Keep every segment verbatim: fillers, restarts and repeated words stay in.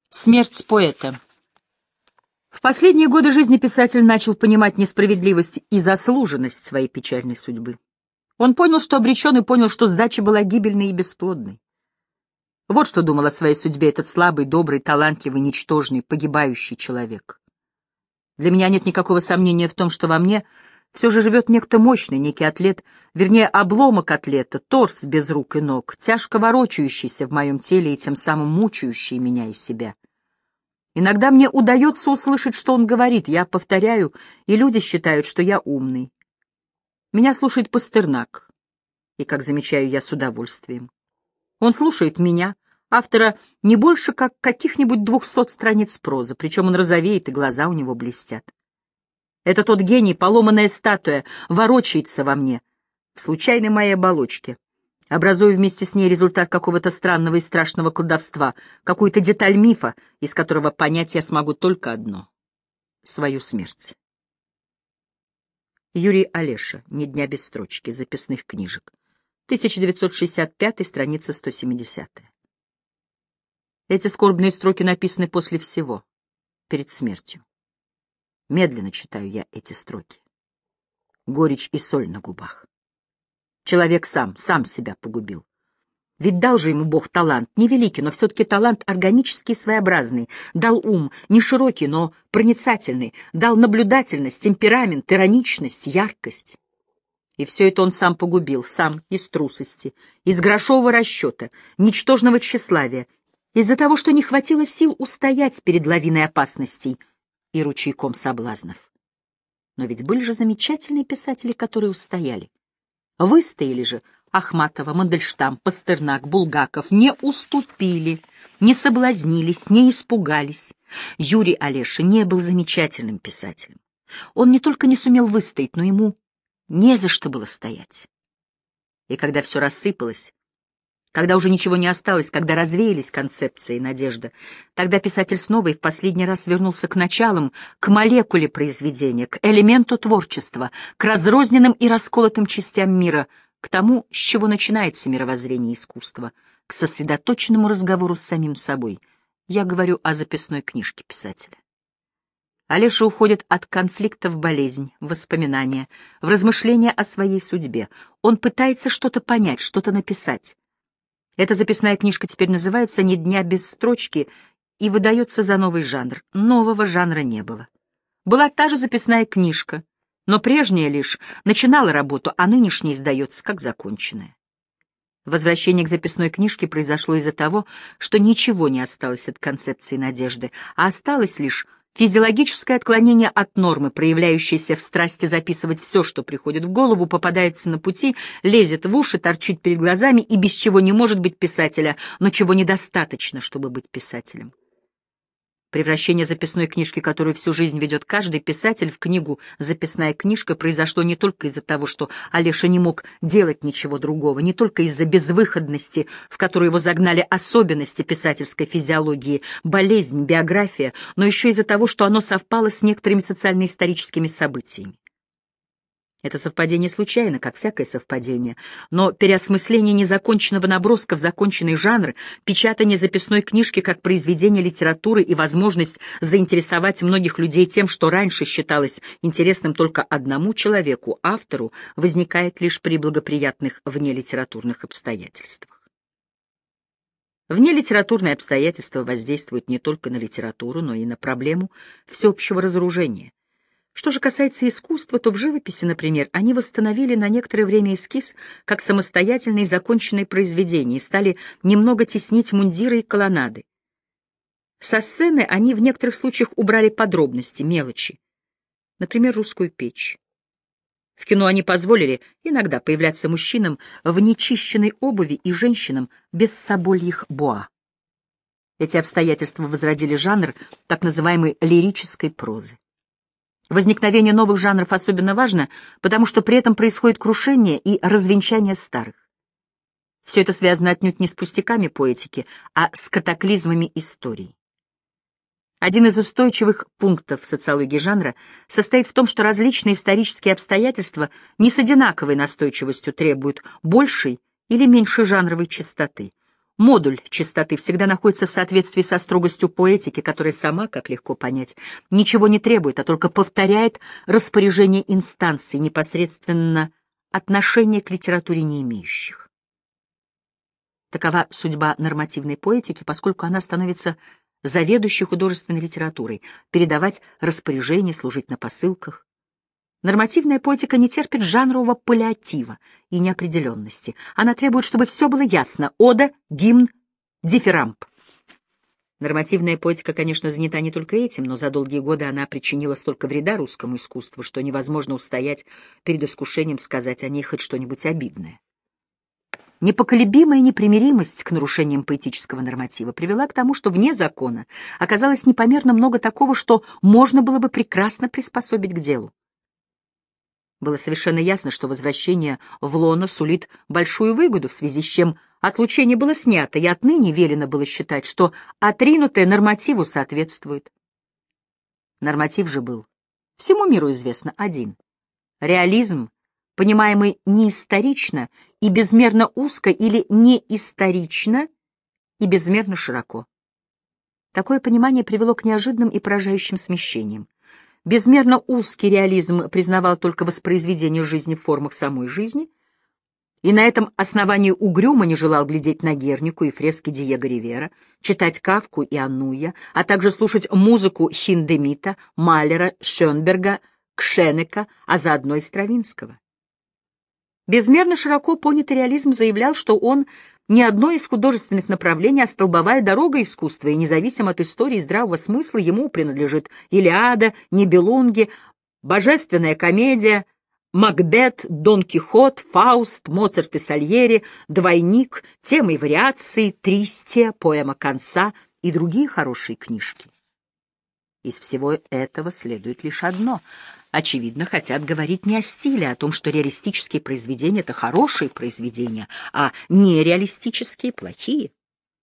Смерть поэта. В последние годы жизни писатель начал понимать несправедливость и заслуженность своей печальной судьбы. Он понял, что обречен, и понял, что сдача была гибельной и бесплодной. Вот что думал о своей судьбе этот слабый, добрый, талантливый, ничтожный, погибающий человек. Для меня нет никакого сомнения в том, что во мне все же живет некто мощный, некий атлет, вернее, обломок атлета, торс без рук и ног, тяжко ворочающийся в моем теле и тем самым мучающий меня и себя. Иногда мне удается услышать, что он говорит, я повторяю, и люди считают, что я умный. Меня слушает Пастернак, и, как замечаю я, с удовольствием. Он слушает меня, автора, не больше как каких-нибудь двухсот страниц прозы, причем он розовеет, и глаза у него блестят. Это тот гений, поломанная статуя, ворочается во мне, в случайной моей оболочке, образуя вместе с ней результат какого-то странного и страшного колдовства, какую-то деталь мифа, из которого понять я смогу только одно — свою смерть. Юрий Олеша. «Ни дня без строчки». Записных книжек. тысяча девятьсот шестьдесят пятый, страница сто семидесятая. Эти скорбные строки написаны после всего, перед смертью. Медленно читаю я эти строки. Горечь и соль на губах. Человек сам, сам себя погубил. Ведь дал же ему Бог талант, невеликий, но все-таки талант органический и своеобразный. Дал ум, не широкий, но проницательный. Дал наблюдательность, темперамент, ироничность, яркость. И все это он сам погубил, сам, из трусости, из грошового расчета, ничтожного тщеславия, из-за того, что не хватило сил устоять перед лавиной опасностей и ручейком соблазнов. Но ведь были же замечательные писатели, которые устояли. Выстояли же Ахматова, Мандельштам, Пастернак, Булгаков, не уступили, не соблазнились, не испугались. Юрий Олеша не был замечательным писателем. Он не только не сумел выстоять, но ему не за что было стоять. И когда все рассыпалось, когда уже ничего не осталось, когда развеялись концепции и надежда, тогда писатель снова и в последний раз вернулся к началам, к молекуле произведения, к элементу творчества, к разрозненным и расколотым частям мира, к тому, с чего начинается мировоззрение искусства, к сосредоточенному разговору с самим собой. Я говорю о записной книжке писателя. Олеша уходит от конфликта в болезнь, в воспоминания, в размышления о своей судьбе. Он пытается что-то понять, что-то написать. Эта записная книжка теперь называется «Ни дня без строчки» и выдается за новый жанр. Нового жанра не было. Была та же записная книжка, но прежняя лишь начинала работу, а нынешняя издается как законченная. Возвращение к записной книжке произошло из-за того, что ничего не осталось от концепции надежды, а осталось лишь физиологическое отклонение от нормы, проявляющееся в страсти записывать все, что приходит в голову, попадается на пути, лезет в уши, торчит перед глазами и без чего не может быть писателя, но чего недостаточно, чтобы быть писателем. Превращение записной книжки, которую всю жизнь ведет каждый писатель, в книгу «Записная книжка» произошло не только из-за того, что Олеша не мог делать ничего другого, не только из-за безвыходности, в которую его загнали особенности писательской физиологии, болезнь, биография, но еще из-за того, что оно совпало с некоторыми социально-историческими событиями. Это совпадение случайно, как всякое совпадение, но переосмысление незаконченного наброска в законченный жанр, печатание записной книжки как произведение литературы и возможность заинтересовать многих людей тем, что раньше считалось интересным только одному человеку, автору, возникает лишь при благоприятных внелитературных обстоятельствах. Внелитературные обстоятельства воздействуют не только на литературу, но и на проблему всеобщего разоружения. Что же касается искусства, то в живописи, например, они восстановили на некоторое время эскиз как самостоятельные законченные произведения и стали немного теснить мундиры и колоннады. Со сцены они в некоторых случаях убрали подробности, мелочи, например, русскую печь. В кино они позволили иногда появляться мужчинам в нечищенной обуви и женщинам без собольих боа. Эти обстоятельства возродили жанр так называемой лирической прозы. Возникновение новых жанров особенно важно, потому что при этом происходит крушение и развенчание старых. Все это связано отнюдь не с пустяками поэтики, а с катаклизмами истории. Один из устойчивых пунктов социологии жанра состоит в том, что различные исторические обстоятельства не с одинаковой настойчивостью требуют большей или меньшей жанровой чистоты. Модуль чистоты всегда находится в соответствии со строгостью поэтики, которая сама, как легко понять, ничего не требует, а только повторяет распоряжение инстанций, непосредственно отношения к литературе не имеющих. Такова судьба нормативной поэтики, поскольку она становится заведующей художественной литературой, передавать распоряжения, служить на посылках. Нормативная поэтика не терпит жанрового паллиатива и неопределенности. Она требует, чтобы все было ясно — ода, гимн, дифирамб. Нормативная поэтика, конечно, занята не только этим, но за долгие годы она причинила столько вреда русскому искусству, что невозможно устоять перед искушением сказать о ней хоть что-нибудь обидное. Непоколебимая непримиримость к нарушениям поэтического норматива привела к тому, что вне закона оказалось непомерно много такого, что можно было бы прекрасно приспособить к делу. Было совершенно ясно, что возвращение в лоно сулит большую выгоду, в связи с чем отлучение было снято, и отныне велено было считать, что отринутое нормативу соответствует. Норматив же был, всему миру известно, один. Реализм, понимаемый не исторично и безмерно узко или не исторично и безмерно широко. Такое понимание привело к неожиданным и поражающим смещениям. Безмерно узкий реализм признавал только воспроизведение жизни в формах самой жизни, и на этом основании угрюмо не желал глядеть на Гернику и фрески Диего Ривера, читать Кафку и Аннуя, а также слушать музыку Хиндемита, Малера, Шönberga, Кшенека, а заодно и Стравинского. Безмерно широко понятый реализм заявлял, что он не одно из художественных направлений, а столбовая дорога искусства, и независимо от истории и здравого смысла ему принадлежит Илиада, Нибелунги, Божественная комедия, Макбет, Дон Кихот, Фауст, Моцарт и Сальери, Двойник, темы и вариации, Тристия, поэма конца и другие хорошие книжки. Из всего этого следует лишь одно. Очевидно, хотят говорить не о стиле, а о том, что реалистические произведения — это хорошие произведения, а нереалистические — плохие.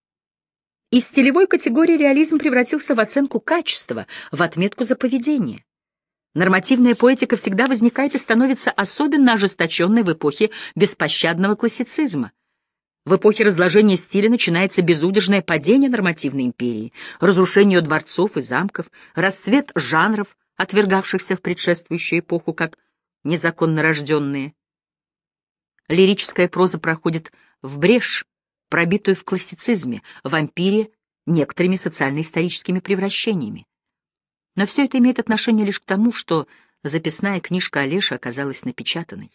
Из стилевой категории реализм превратился в оценку качества, в отметку за поведение. Нормативная поэтика всегда возникает и становится особенно ожесточенной в эпохе беспощадного классицизма. В эпохе разложения стиля начинается безудержное падение нормативной империи, разрушение дворцов и замков, расцвет жанров, отвергавшихся в предшествующую эпоху как незаконно рожденные. Лирическая проза проходит в брешь, пробитую в классицизме, в ампире, некоторыми социально-историческими превращениями. Но все это имеет отношение лишь к тому, что записная книжка Олеши оказалась напечатанной.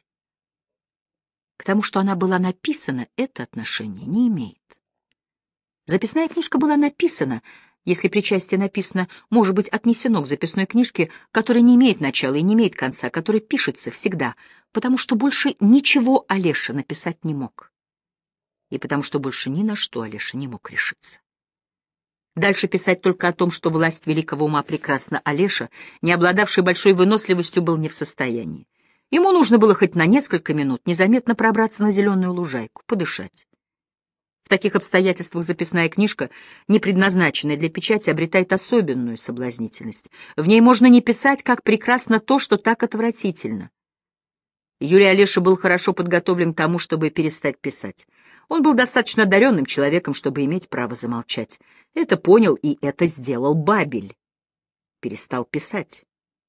К тому, что она была написана, это отношение не имеет. Записная книжка была написана, если причастие написано, может быть отнесено к записной книжке, которая не имеет начала и не имеет конца, которая пишется всегда, потому что больше ничего Олеша написать не мог. И потому что больше ни на что Олеша не мог решиться. Дальше писать только о том, что власть великого ума прекрасна, Олеша, не обладавший большой выносливостью, был не в состоянии. Ему нужно было хоть на несколько минут незаметно пробраться на зеленую лужайку, подышать. В таких обстоятельствах записная книжка, не предназначенная для печати, обретает особенную соблазнительность. В ней можно не писать, как прекрасно то, что так отвратительно. Юрий Олеша был хорошо подготовлен к тому, чтобы перестать писать. Он был достаточно одаренным человеком, чтобы иметь право замолчать. Это понял и это сделал Бабель. Перестал писать.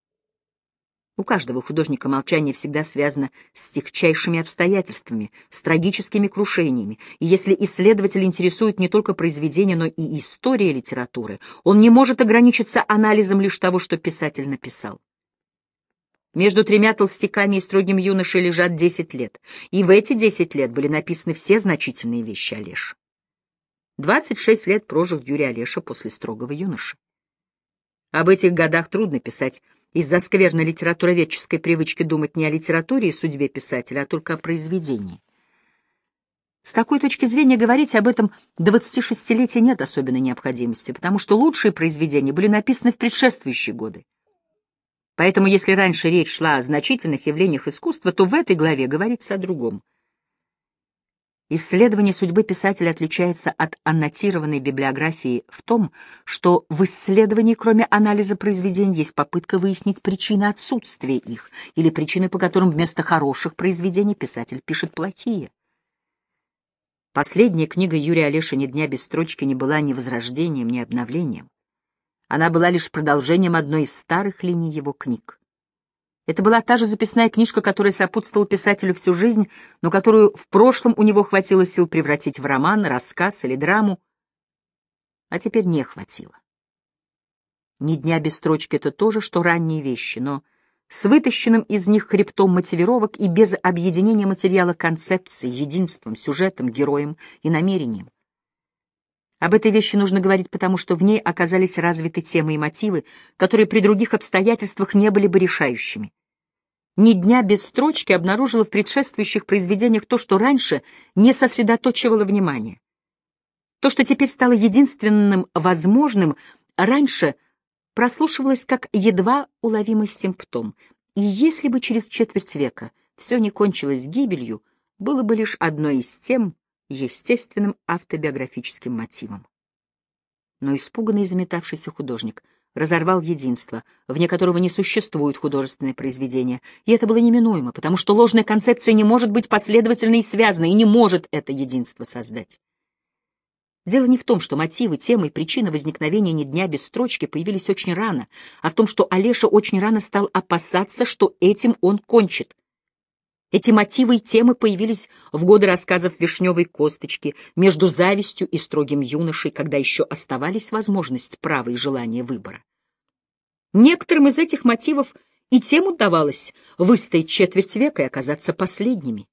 У каждого художника молчание всегда связано с тягчайшими обстоятельствами, с трагическими крушениями, и если исследователь интересует не только произведение, но и история литературы, он не может ограничиться анализом лишь того, что писатель написал. Между тремя толстяками и строгим юношей лежат десять лет, и в эти десять лет были написаны все значительные вещи Олеши. Двадцать шесть лет прожил Юрий Олеша после строгого юноши. Об этих годах трудно писать из-за скверной литературоведческой привычки думать не о литературе и судьбе писателя, а только о произведении. С такой точки зрения говорить об этом двадцатишестилетии нет особенной необходимости, потому что лучшие произведения были написаны в предшествующие годы. Поэтому, если раньше речь шла о значительных явлениях искусства, то в этой главе говорится о другом. Исследование судьбы писателя отличается от аннотированной библиографии в том, что в исследовании, кроме анализа произведений, есть попытка выяснить причины отсутствия их или причины, по которым вместо хороших произведений писатель пишет плохие. Последняя книга Юрия Олеши «Ни дня без строчки» не была ни возрождением, ни обновлением. Она была лишь продолжением одной из старых линий его книг. Это была та же записная книжка, которая сопутствовала писателю всю жизнь, но которую в прошлом у него хватило сил превратить в роман, рассказ или драму, а теперь не хватило. «Ни дня без строчки» — это то же, что ранние вещи, но с вытащенным из них хребтом мотивировок и без объединения материала концепцией, единством, сюжетом, героем и намерением. Об этой вещи нужно говорить, потому что в ней оказались развиты темы и мотивы, которые при других обстоятельствах не были бы решающими. «Ни дня без строчки» обнаружила в предшествующих произведениях то, что раньше не сосредоточивало внимание. То, что теперь стало единственным возможным, раньше прослушивалось как едва уловимый симптом. И если бы через четверть века все не кончилось гибелью, было бы лишь одной из тем, естественным автобиографическим мотивом. Но испуганный и заметавшийся художник разорвал единство, вне которого не существует художественное произведение, и это было неминуемо, потому что ложная концепция не может быть последовательной и связанной, и не может это единство создать. Дело не в том, что мотивы, темы и причины возникновения «Ни дня без строчки» появились очень рано, а в том, что Олеша очень рано стал опасаться, что этим он кончит. Эти мотивы и темы появились в годы рассказов «Вишневой косточки», между завистью и строгим юношей, когда еще оставались возможность, право и желание выбора. Некоторым из этих мотивов и тем удавалось выстоять четверть века и оказаться последними.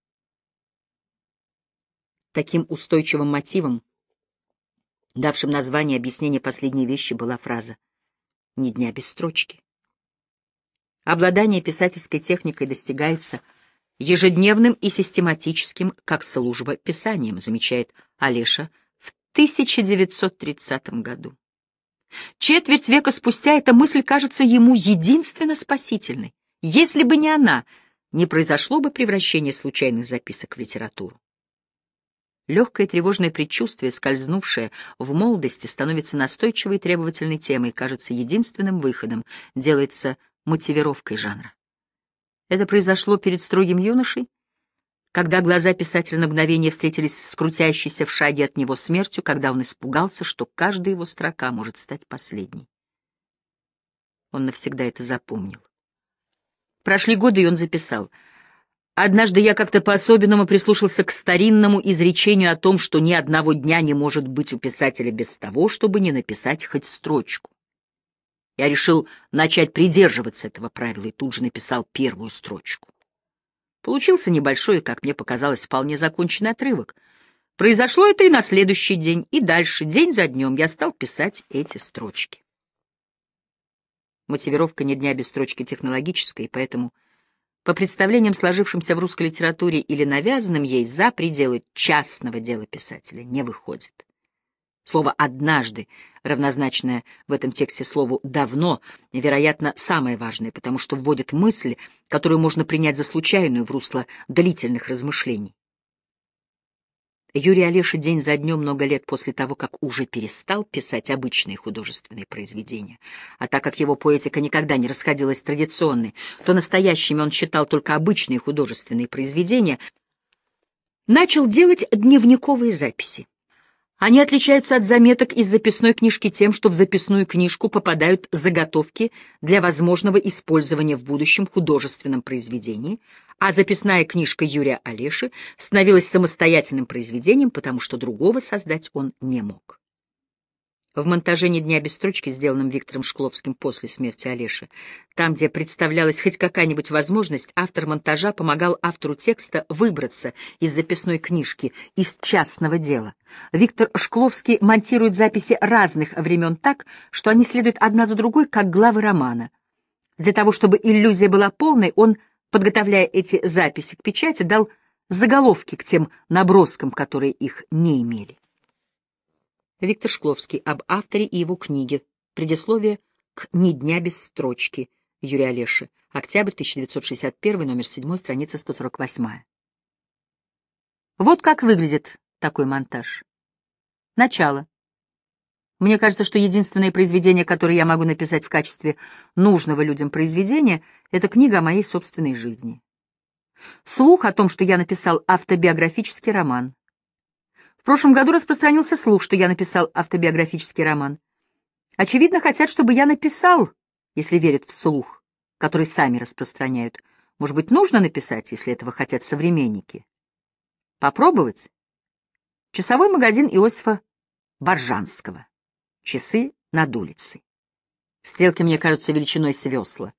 Таким устойчивым мотивом, давшим название объяснения последней вещи, была фраза «Ни дня без строчки». Обладание писательской техникой достигается ежедневным и систематическим, как служба, писанием, замечает Олеша в тысяча девятьсот тридцатом году. Четверть века спустя эта мысль кажется ему единственно спасительной. Если бы не она, не произошло бы превращение случайных записок в литературу. Легкое тревожное предчувствие, скользнувшее в молодости, становится настойчивой и требовательной темой, кажется единственным выходом, делается мотивировкой жанра. Это произошло перед строгим юношей, когда глаза писателя на мгновение встретились с крутящейся в шаге от него смертью, когда он испугался, что каждая его строка может стать последней. Он навсегда это запомнил. Прошли годы, и он записал: «Однажды я как-то по-особенному прислушался к старинному изречению о том, что ни одного дня не может быть у писателя без того, чтобы не написать хоть строчку. Я решил начать придерживаться этого правила и тут же написал первую строчку. Получился небольшой и, как мне показалось, вполне законченный отрывок. Произошло это и на следующий день, и дальше, день за днем, я стал писать эти строчки». Мотивировка «Ни дня без строчки» технологическая, и поэтому, по представлениям, сложившимся в русской литературе или навязанным ей, за пределы частного дела писателя не выходит. Слово «однажды», равнозначное в этом тексте слову «давно», вероятно, самое важное, потому что вводит мысль, которую можно принять за случайную в русло длительных размышлений. Юрий Олеша день за днем, много лет после того, как уже перестал писать обычные художественные произведения, а так как его поэтика никогда не расходилась с традиционной, то настоящими он считал только обычные художественные произведения, начал делать дневниковые записи. Они отличаются от заметок из записной книжки тем, что в записную книжку попадают заготовки для возможного использования в будущем художественном произведении, а записная книжка Юрия Олеши становилась самостоятельным произведением, потому что другого создать он не мог. В монтаже «Ни дня без строчки», сделанном Виктором Шкловским после смерти Олеши, там, где представлялась хоть какая-нибудь возможность, автор монтажа помогал автору текста выбраться из записной книжки, из частного дела. Виктор Шкловский монтирует записи разных времен так, что они следуют одна за другой, как главы романа. Для того, чтобы иллюзия была полной, он, подготовляя эти записи к печати, дал заголовки к тем наброскам, которые их не имели. Виктор Шкловский об авторе и его книге. Предисловие к «Ни дня без строчки» Юрия Олеши. Октябрь тысяча девятьсот шестьдесят первый, номер семь, страница сто сорок восемь. Вот как выглядит такой монтаж. Начало. Мне кажется, что единственное произведение, которое я могу написать в качестве нужного людям произведения, это книга о моей собственной жизни. Слух о том, что я написал автобиографический роман. В прошлом году распространился слух, что я написал автобиографический роман. Очевидно, хотят, чтобы я написал, если верят в слух, который сами распространяют. Может быть, нужно написать, если этого хотят современники? Попробовать? Часовой магазин Иосифа Боржанского. Часы над улицей. Стрелки мне кажутся величиной с весла.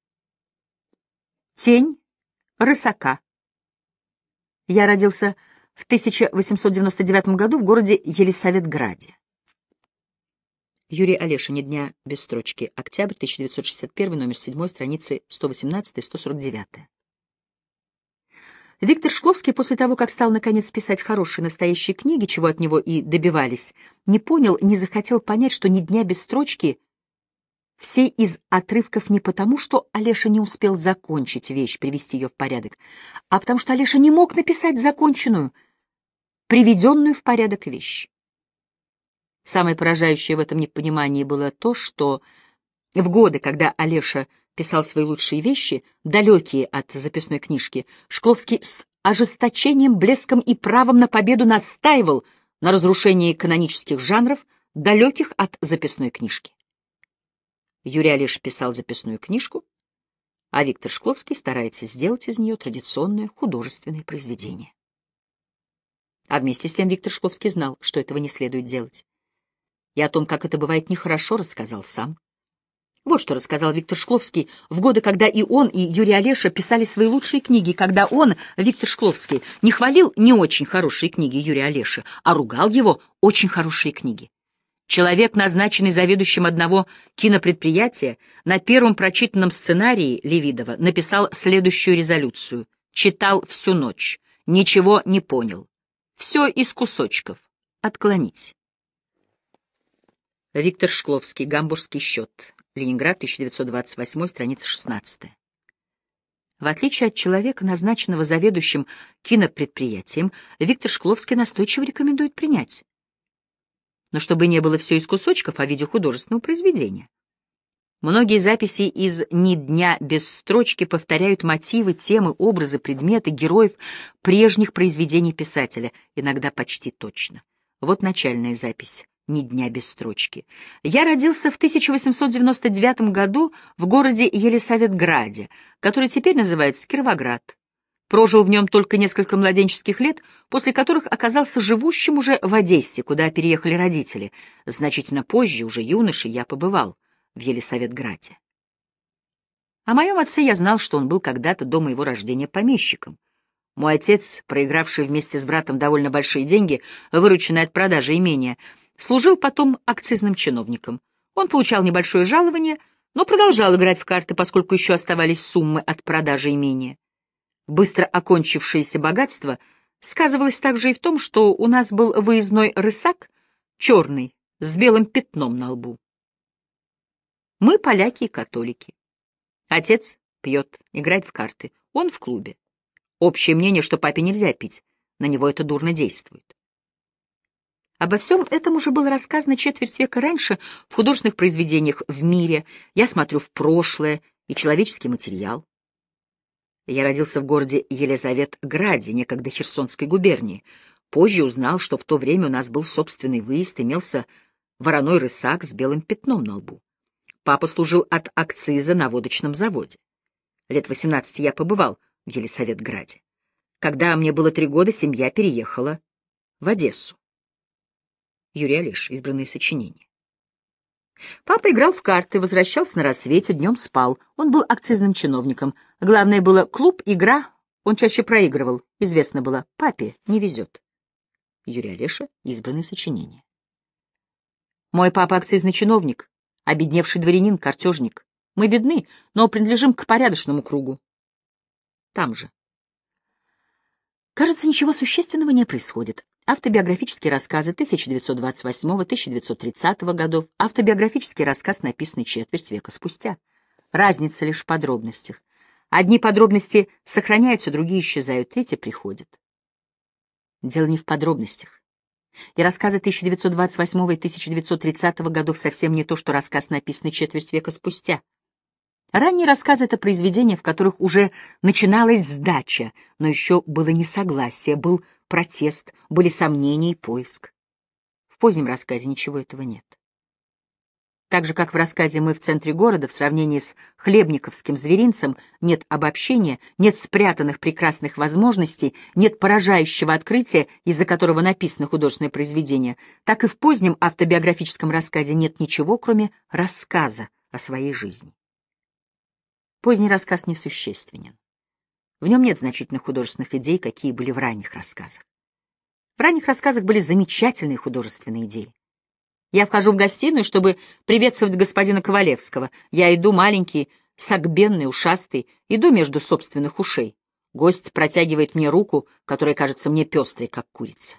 Тень рысака. Я родился в тысяча восемьсот девяносто девятом году в городе Елисаветграде. Юрий Олеша. «Ни дня без строчки». Октябрь тысяча девятьсот шестьдесят первый, номер семь, страницы сто восемнадцать — сто сорок девять. Виктор Шкловский, после того, как стал наконец писать хорошие настоящие книги, чего от него и добивались, не понял, не захотел понять, что «Ни дня без строчки» все из отрывков не потому, что Олеша не успел закончить вещь, привести ее в порядок, а потому что Олеша не мог написать законченную, приведенную в порядок вещь. Самое поражающее в этом непонимании было то, что в годы, когда Олеша писал свои лучшие вещи, далекие от записной книжки, Шкловский с ожесточением, блеском и правом на победу настаивал на разрушении канонических жанров, далеких от записной книжки. Юрий Олеша писал записную книжку, а Виктор Шкловский старается сделать из нее традиционное художественное произведение. А вместе с тем Виктор Шкловский знал, что этого не следует делать. И о том, как это бывает нехорошо, рассказал сам. Вот что рассказал Виктор Шкловский в годы, когда и он, и Юрий Олеша писали свои лучшие книги, когда он, Виктор Шкловский, не хвалил не очень хорошие книги Юрия Олеши, а ругал его очень хорошие книги. Человек, назначенный заведующим одного кинопредприятия, на первом прочитанном сценарии Левидова написал следующую резолюцию. Читал всю ночь, ничего не понял. Все из кусочков. Отклонить. Виктор Шкловский. Гамбургский счет. Ленинград, тысяча девятьсот двадцать восьмой, страница шестнадцатая. В отличие от человека, назначенного заведующим кинопредприятием, Виктор Шкловский настойчиво рекомендует принять. Но чтобы не было все из кусочков, а в виде художественного произведения. Многие записи из «Ни дня без строчки» повторяют мотивы, темы, образы, предметы, героев прежних произведений писателя, иногда почти точно. Вот начальная запись «Ни дня без строчки». Я родился в тысяча восемьсот девяносто девятом году в городе Елисаветграде, который теперь называется Кировоград. Прожил в нем только несколько младенческих лет, после которых оказался живущим уже в Одессе, куда переехали родители. Значительно позже, уже юношей, я побывал в Елисаветграде. О моем отце я знал, что он был когда-то до моего рождения помещиком. Мой отец, проигравший вместе с братом довольно большие деньги, вырученные от продажи имения, служил потом акцизным чиновником. Он получал небольшое жалование, но продолжал играть в карты, поскольку еще оставались суммы от продажи имения. Быстро окончившееся богатство сказывалось также и в том, что у нас был выездной рысак, черный, с белым пятном на лбу. Мы поляки и католики. Отец пьет, играет в карты, он в клубе. Общее мнение, что папе нельзя пить, на него это дурно действует. Обо всем этом уже было рассказано четверть века раньше в художественных произведениях в мире. Я смотрю в прошлое и человеческий материал. Я родился в городе Елизаветграде, некогда Херсонской губернии. Позже узнал, что в то время у нас был собственный выезд, имелся вороной рысак с белым пятном на лбу. Папа служил от акциза на водочном заводе. Лет восемнадцати я побывал в Елисаветграде. Когда мне было три года, семья переехала в Одессу. Юрий Олеша. Избранные сочинения. Папа играл в карты, возвращался на рассвете, днем спал. Он был акцизным чиновником. Главное было клуб, игра. Он чаще проигрывал. Известно было, папе не везет. Юрий Олеша. Избранные сочинения. Мой папа акцизный чиновник, обедневший дворянин, картежник. Мы бедны, но принадлежим к порядочному кругу. Там же. Кажется, ничего существенного не происходит. Автобиографические рассказы тысяча девятьсот двадцать восьмого — тысяча девятьсот тридцатого годов, автобиографический рассказ, написанный четверть века спустя. Разница лишь в подробностях. Одни подробности сохраняются, другие исчезают, третьи приходят. Дело не в подробностях. И рассказы тысяча девятьсот двадцать восьмого и тысяча девятьсот тридцатого годов совсем не то, что рассказ, написанный четверть века спустя. Ранние рассказы — это произведения, в которых уже начиналась сдача, но еще было несогласие, был протест, были сомнения и поиск. В позднем рассказе ничего этого нет. Так же, как в рассказе «Мы в центре города» в сравнении с хлебниковским зверинцем нет обобщения, нет спрятанных прекрасных возможностей, нет поражающего открытия, из-за которого написано художественное произведение, так и в позднем автобиографическом рассказе нет ничего, кроме рассказа о своей жизни. Поздний рассказ несущественен. В нем нет значительных художественных идей, какие были в ранних рассказах. В ранних рассказах были замечательные художественные идеи. Я вхожу в гостиную, чтобы приветствовать господина Ковалевского. Я иду маленький, согбенный, ушастый, иду между собственных ушей. Гость протягивает мне руку, которая кажется мне пестрой, как курица.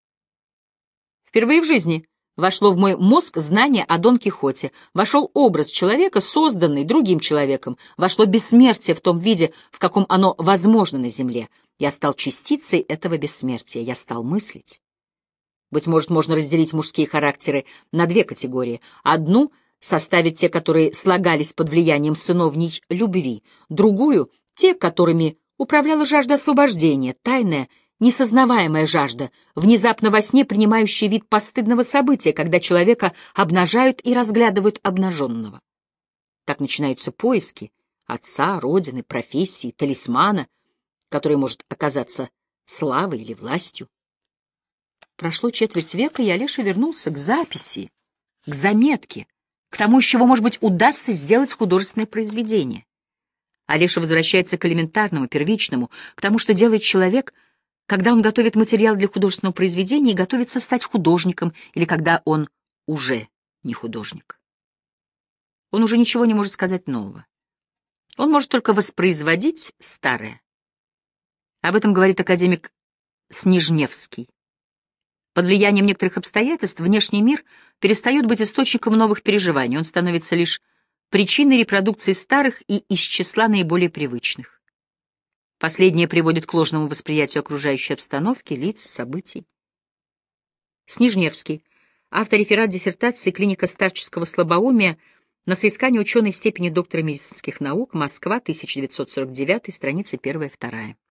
Впервые в жизни вошло в мой мозг знание о Дон Кихоте, вошел образ человека, созданный другим человеком, вошло бессмертие в том виде, в каком оно возможно на земле. Я стал частицей этого бессмертия, я стал мыслить. Быть может, можно разделить мужские характеры на две категории. Одну — составить те, которые слагались под влиянием сыновней любви, другую — те, которыми управляла жажда освобождения, тайная, несознаваемая жажда, внезапно во сне принимающая вид постыдного события, когда человека обнажают и разглядывают обнаженного. Так начинаются поиски отца, родины, профессии, талисмана, который может оказаться славой или властью. Прошло четверть века, и Олеша вернулся к записи, к заметке, к тому, из чего, может быть, удастся сделать художественное произведение. Олеша возвращается к элементарному, первичному, к тому, что делает человек, когда он готовит материал для художественного произведения и готовится стать художником, или когда он уже не художник. Он уже ничего не может сказать нового. Он может только воспроизводить старое. Об этом говорит академик Снежневский. Под влиянием некоторых обстоятельств внешний мир перестает быть источником новых переживаний, он становится лишь причиной репродукции старых и из числа наиболее привычных. Последнее приводит к ложному восприятию окружающей обстановки, лиц, событий. Снежневский. Автореферат диссертации «Клиника старческого слабоумия» на соискание ученой степени доктора медицинских наук, Москва, тысяча девятьсот сорок девятый, страницы первая-вторая.